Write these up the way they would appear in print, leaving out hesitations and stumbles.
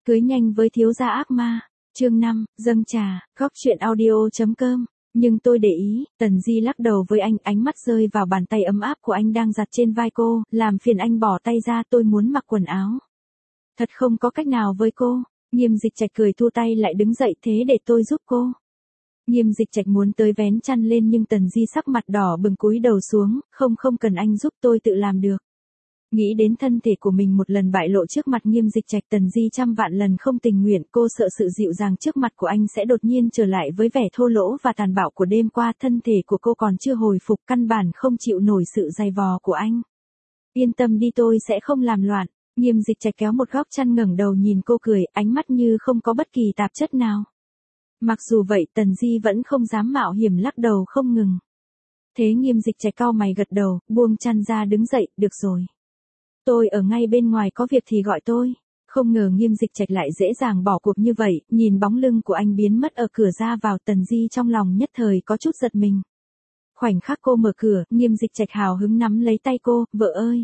Cưới nhanh với thiếu gia ác ma. Chương 5, dâng trà, góc chuyện audio.com. Nhưng tôi để ý, Tần Di lắc đầu với anh, ánh mắt rơi vào bàn tay ấm áp của anh đang giặt trên vai cô, làm phiền anh bỏ tay ra, tôi muốn mặc quần áo. Thật không có cách nào với cô. Nghiêm Dịch Trạch cười thu tay lại đứng dậy, thế để tôi giúp cô. Nghiêm Dịch Trạch muốn tới vén chăn lên nhưng Tần Di sắc mặt đỏ bừng cúi đầu xuống, không cần anh giúp, tôi tự làm được. Nghĩ đến thân thể của mình một lần bại lộ trước mặt Nghiêm Dịch Trạch, Tần Di trăm vạn lần không tình nguyện, cô sợ sự dịu dàng trước mặt của anh sẽ đột nhiên trở lại với vẻ thô lỗ và tàn bạo của đêm qua, thân thể của cô còn chưa hồi phục, căn bản không chịu nổi sự dày vò của anh. Yên tâm đi, tôi sẽ không làm loạn. Nghiêm Dịch Trạch kéo một góc chăn ngẩng đầu nhìn cô cười, ánh mắt như không có bất kỳ tạp chất nào. Mặc dù vậy Tần Di vẫn không dám mạo hiểm, lắc đầu không ngừng. Thế Nghiêm Dịch Trạch cau mày gật đầu, buông chăn ra đứng dậy, được rồi. Tôi ở ngay bên ngoài, có việc thì gọi tôi. Không ngờ Nghiêm Dịch Trạch lại dễ dàng bỏ cuộc như vậy, nhìn bóng lưng của anh biến mất ở cửa ra vào, Tần Di trong lòng nhất thời có chút giật mình. Khoảnh khắc cô mở cửa, Nghiêm Dịch Trạch hào hứng nắm lấy tay cô, vợ ơi.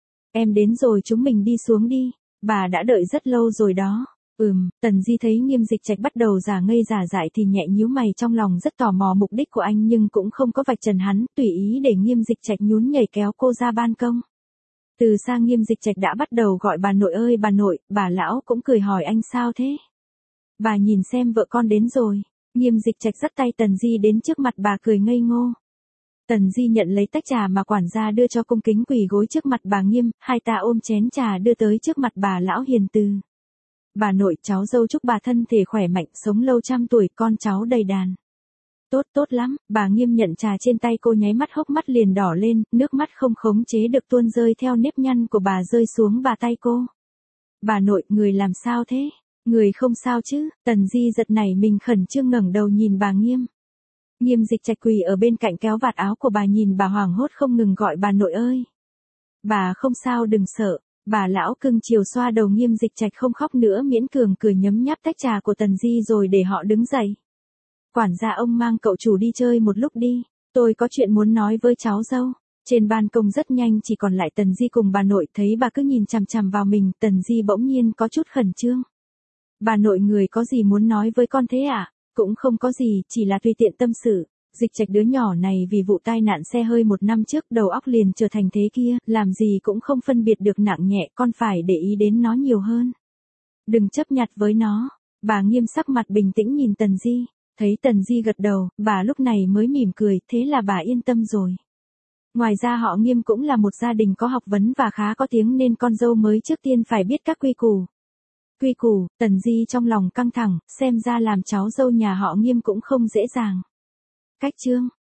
Em đến rồi, chúng mình đi xuống đi, bà đã đợi rất lâu rồi đó. Tần Di thấy Nghiêm Dịch Trạch bắt đầu giả ngây giả dại thì nhẹ nhíu mày, trong lòng rất tò mò mục đích của anh nhưng cũng không có vạch trần hắn, tùy ý để Nghiêm Dịch Trạch nhún nhảy kéo cô ra ban công. Từ xa Nghiêm Dịch Trạch đã bắt đầu gọi bà nội ơi bà nội, bà lão cũng cười hỏi anh sao thế? Bà nhìn xem vợ con đến rồi. Nghiêm Dịch Trạch dắt tay Tần Di đến trước mặt bà cười ngây ngô. Tần Di nhận lấy tách trà mà quản gia đưa cho, cung kính quỳ gối trước mặt bà Nghiêm, hai ta ôm chén trà đưa tới trước mặt bà lão hiền từ. Bà nội, cháu dâu chúc bà thân thể khỏe mạnh, sống lâu trăm tuổi, con cháu đầy đàn. Tốt lắm, bà Nghiêm nhận trà trên tay cô, nháy mắt hốc mắt liền đỏ lên, nước mắt không khống chế được tuôn rơi theo nếp nhăn của bà rơi xuống bà tay cô. Bà nội, người làm sao thế? Người không sao chứ? Tần Di giật nảy mình khẩn trương ngẩng đầu nhìn bà Nghiêm. Nghiêm Dịch Trạch quỳ ở bên cạnh kéo vạt áo của bà, nhìn bà hoảng hốt không ngừng gọi bà nội ơi. Bà không sao, đừng sợ. Bà lão cưng chiều xoa đầu Nghiêm Dịch Trạch, không khóc nữa, miễn cường cười nhấm nháp tách trà của Tần Di rồi để họ đứng dậy. Quản gia, ông mang cậu chủ đi chơi một lúc đi, tôi có chuyện muốn nói với cháu dâu. Trên ban công rất nhanh chỉ còn lại Tần Di cùng bà nội, thấy bà cứ nhìn chằm chằm vào mình, Tần Di bỗng nhiên có chút khẩn trương. Bà nội, người có gì muốn nói với con thế ạ? Cũng không có gì, chỉ là tùy tiện tâm sự. Dịch Trạch đứa nhỏ này vì vụ tai nạn xe hơi 1 năm trước, đầu óc liền trở thành thế kia, làm gì cũng không phân biệt được nặng nhẹ, con phải để ý đến nó nhiều hơn. Đừng chấp nhặt với nó. Bà Nghiêm sắc mặt bình tĩnh nhìn Tần Di. Thấy Tần Di gật đầu, bà lúc này mới mỉm cười, thế là bà yên tâm rồi. Ngoài ra họ Nghiêm cũng là một gia đình có học vấn và khá có tiếng, nên con dâu mới trước tiên phải biết các quy củ. Quy củ, Tần Di trong lòng căng thẳng, xem ra làm cháu dâu nhà họ Nghiêm cũng không dễ dàng. Cách chương,